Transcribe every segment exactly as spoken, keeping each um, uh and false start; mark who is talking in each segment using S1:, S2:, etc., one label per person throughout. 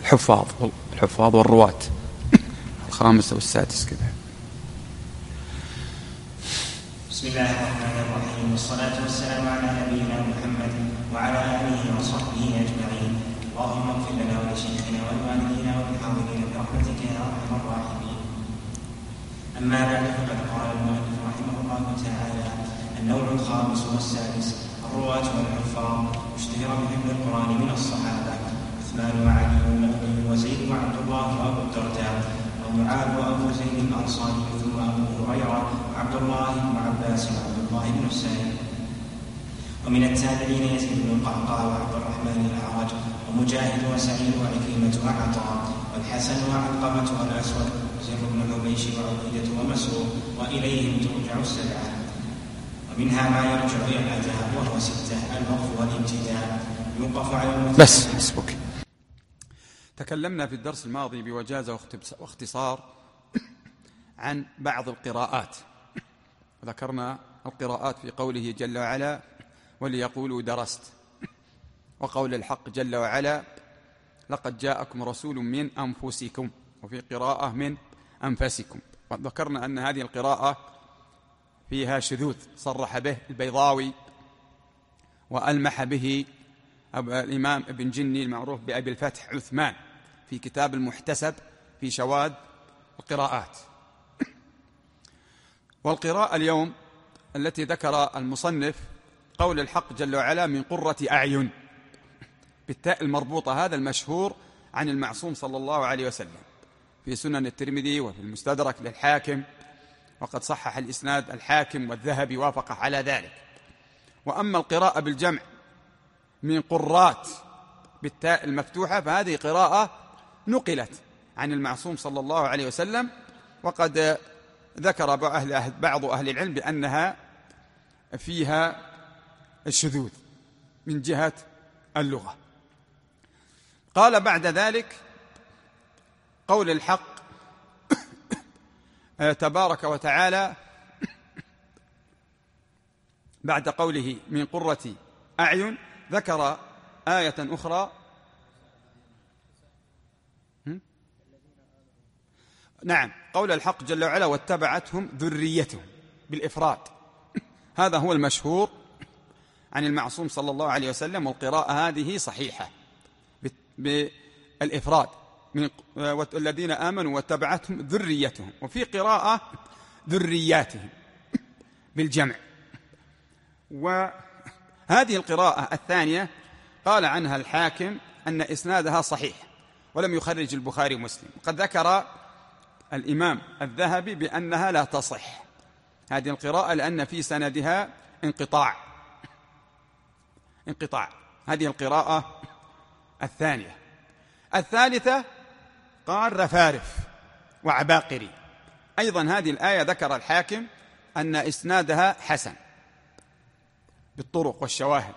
S1: الحفاظ الحفاظ والرواة الخامس والسادس كذا.
S2: بسم الله الرحمن الرحيم، والصلاة والسلام على نبينا محمد وعلى آله وصحبه أجمعين. اللهم اغفر لنا ولشيخنا والوالدين والحاضرين برحمتك يا أرحم الراحمين. أما بعد، فقد قال المؤلف رحمه الله تعالى: النوع الخامس والسادس الرواة والحفاظ. اشتهر بحفظ القرآن من الصحابة عثمان وعلي وأبي وزيد وعبد الله وأبو الدرداء، ومعاذ وأبو زيد الأنصاري، ثم أبو هريرة وعبد الله بن عباس وعبد الله بن السائب. ومن التابعين يزيد بن القعقاع وعبد الرحمن الأعرج ومجاهد وسعيد وعكرمة وعطاء والحسن وعلقمة والأسود وزر بن حبيش وعبيدة ومسروق، وإليهم ترجع السبعة. ومنها ما يرجع إلى الأداء وهو ستة: الوقف والابتداء. يوقف على المتابعة.
S1: بس حسبك. تكلمنا في الدرس الماضي بوجازة واختصار عن بعض القراءات، ذكرنا القراءات في قوله جل وعلا: وليقولوا درست، وقول الحق جل وعلا: لقد جاءكم رسول من أنفسكم، وفي قراءة من أنفسكم. وذكرنا أن هذه القراءة فيها شذوذ صرح به البيضاوي وألمح به الإمام ابن جني المعروف بأبي الفتح عثمان في كتاب المحتسب في شواذ القراءات. والقراءة اليوم التي ذكر المصنف قول الحق جل وعلا: من قرة أعين، بالتاء المربوطة، هذا المشهور عن المعصوم صلى الله عليه وسلم في سنن الترمذي وفي المستدرك للحاكم، وقد صحح الإسناد الحاكم والذهبي وافقه على ذلك. وأما القراءة بالجمع من قرات بالتاء المفتوحة فهذه قراءة نقلت عن المعصوم صلى الله عليه وسلم، وقد ذكر بعض أهل العلم بأنها فيها الشذوذ من جهة اللغة. قال بعد ذلك: قول الحق تبارك وتعالى بعد قوله من قرة أعين ذكر آية أخرى. نعم، قول الحق جل وعلا: واتبعتهم ذريتهم، بالإفراد. هذا هو المشهور عن المعصوم صلى الله عليه وسلم، والقراءة هذه صحيحة بالإفراد، من الذين آمنوا واتبعتهم ذريتهم. وفي قراءة ذرياتهم بالجمع. وهذه القراءة الثانية قال عنها الحاكم أن إسنادها صحيح، ولم يخرج البخاري ومسلم. قد ذكر الإمام الذهبي بأنها لا تصح هذه القراءة، لأن في سندها انقطاع انقطاع هذه القراءة الثانية. الثالثة قال رفارف وعباقري، أيضا هذه الآية ذكر الحاكم أن إسنادها حسن بالطرق والشواهد،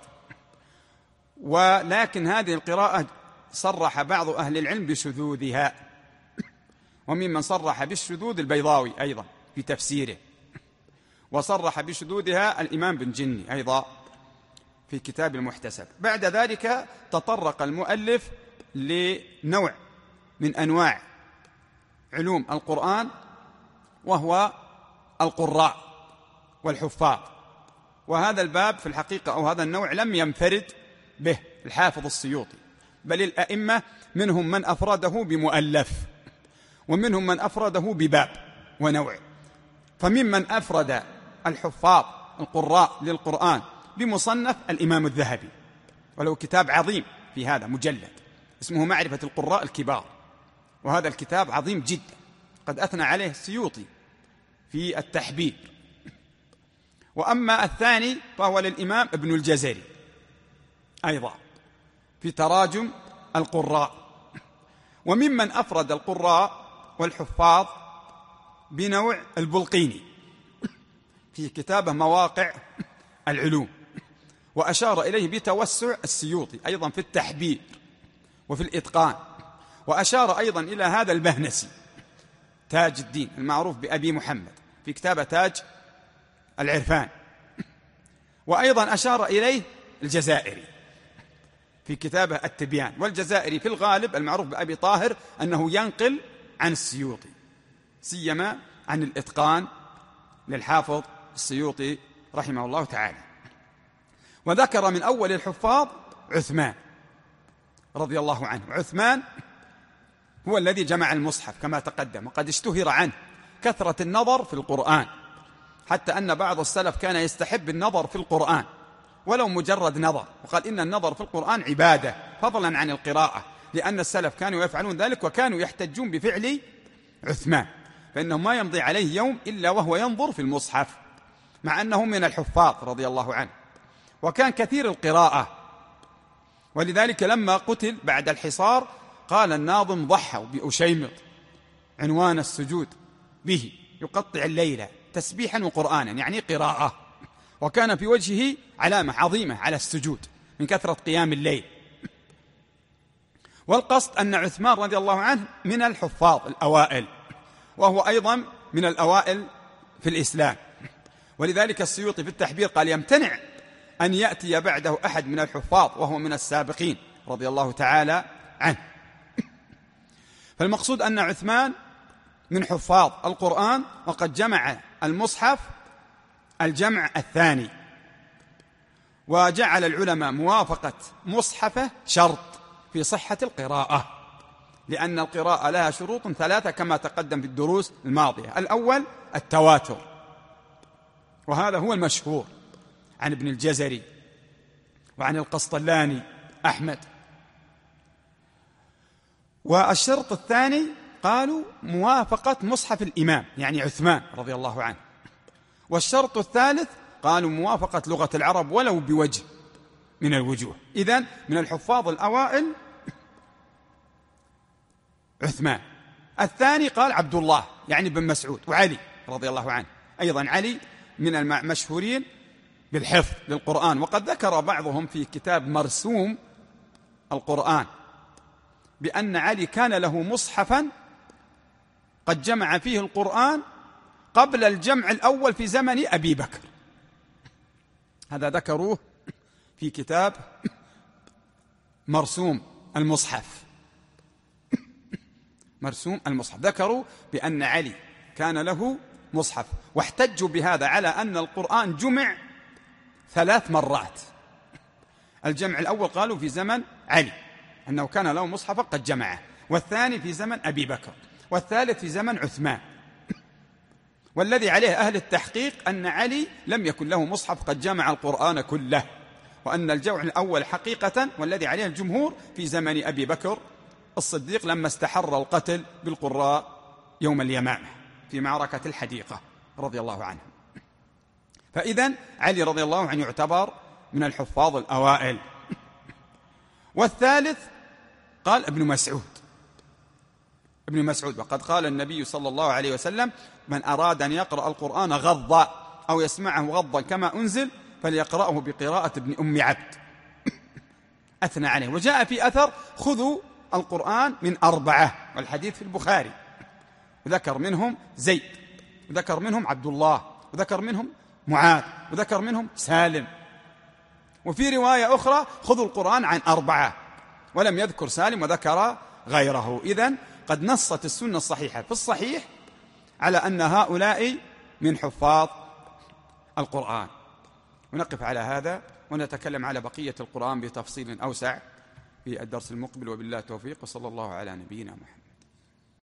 S1: ولكن هذه القراءة صرح بعض أهل العلم بشذوذها، وممن صرح بالشذوذ البيضاوي أيضا في تفسيره، وصرح بشذوذها الإمام بن جني أيضا في كتاب المحتسب. بعد ذلك تطرق المؤلف لنوع من أنواع علوم القرآن، وهو القراء والحفاظ. وهذا الباب في الحقيقة أو هذا النوع لم ينفرد به الحافظ السيوطي، بل الأئمة منهم من أفرده بمؤلف، ومنهم من أفرده بباب ونوع. فممن أفرد الحفاظ القراء للقرآن بمصنف الإمام الذهبي، وله كتاب عظيم في هذا مجلد اسمه معرفة القراء الكبار، وهذا الكتاب عظيم جدا، قد أثنى عليه السيوطي في التحبير. وأما الثاني فهو للإمام ابن الجزري أيضا في تراجم القراء. وممن أفرد القراء والحفاظ بنوع البلقيني في كتابه مواقع العلوم، وأشار إليه بتوسع السيوطي أيضا في التحبير وفي الإتقان. وأشار أيضا إلى هذا البهنسي تاج الدين المعروف بأبي محمد في كتاب تاج العرفان. وأيضا أشار إليه الجزائري في كتابه التبيان، والجزائري في الغالب المعروف بأبي طاهر أنه ينقل عن السيوطي، سيما عن الإتقان للحافظ السيوطي رحمه الله تعالى. وذكر من أول الحفاظ عثمان رضي الله عنه. عثمان هو الذي جمع المصحف كما تقدم، وقد اشتهر عنه كثرة النظر في القرآن، حتى أن بعض السلف كان يستحب النظر في القرآن ولو مجرد نظر، وقال إن النظر في القرآن عبادة فضلا عن القراءة، لأن السلف كانوا يفعلون ذلك وكانوا يحتجون بفعل عثمان، فإنه ما يمضي عليه يوم إلا وهو ينظر في المصحف، مع أنه من الحفاظ رضي الله عنه، وكان كثير القراءة. ولذلك لما قتل بعد الحصار قال الناظم: ضحوا بأشيمط عنوان السجود به يقطع الليلة تسبيحا وقرآنا، يعني قراءة، وكان في وجهه علامة عظيمة على السجود من كثرة قيام الليل. والقصد أن عثمان رضي الله عنه من الحفاظ الأوائل، وهو أيضا من الأوائل في الإسلام، ولذلك السيوطي في التحبير قال: يمتنع أن يأتي بعده أحد من الحفاظ وهو من السابقين رضي الله تعالى عنه. فالمقصود أن عثمان من حفاظ القرآن، وقد جمع المصحف الجمع الثاني، وجعل العلماء موافقة مصحفه شرط في صحة القراءة، لأن القراءة لها شروط ثلاثة كما تقدم في الدروس الماضية. الأول التواتر، وهذا هو المشهور عن ابن الجزري وعن القسطلاني أحمد. والشرط الثاني قالوا موافقة مصحف الإمام يعني عثمان رضي الله عنه. والشرط الثالث قالوا موافقة لغة العرب ولو بوجه من الوجوه. إذن من الحفاظ الأوائل عثمان. الثاني قال عبد الله يعني بن مسعود، وعلي رضي الله عنه أيضا، علي من المشهورين بالحفظ للقرآن، وقد ذكر بعضهم في كتاب مرسوم القرآن بأن علي كان له مصحفا قد جمع فيه القرآن قبل الجمع الأول في زمن أبي بكر. هذا ذكروه في كتاب مرسوم المصحف. مرسوم المصحف ذكروا بأن علي كان له مصحف، واحتجوا بهذا على أن القرآن جمع ثلاث مرات. الجمع الأول قالوا في زمن علي أنه كان له مصحف قد جمعه، والثاني في زمن أبي بكر، والثالث في زمن عثمان. والذي عليه أهل التحقيق أن علي لم يكن له مصحف قد جمع القرآن كله، وأن الجمع الأول حقيقة والذي عليه الجمهور في زمن أبي بكر الصديق لما استحر القتل بالقراء يوم اليمامة في معركة الحديقة رضي الله عنه. فإذن علي رضي الله عنه يعتبر من الحفاظ الأوائل. والثالث قال ابن مسعود ابن مسعود وقد قال النبي صلى الله عليه وسلم: من أراد أن يقرأ القرآن غضا أو يسمعه غضا كما أنزل فليقرأه بقراءة ابن أم عبد. أثنى عليه. وجاء في أثر: خذوا القرآن من أربعة، والحديث في البخاري، وذكر منهم زيد، وذكر منهم عبد الله، وذكر منهم معاذ، وذكر منهم سالم. وفي رواية أخرى: خذوا القرآن عن أربعة، ولم يذكر سالم وذكر غيره. إذن قد نصت السنة الصحيحة في الصحيح على أن هؤلاء من حفاظ القرآن. ونقف على هذا ونتكلم على بقية القرآن بتفصيل أوسع في الدرس المقبل، وبالله التوفيق، وصلى الله على نبينا محمد.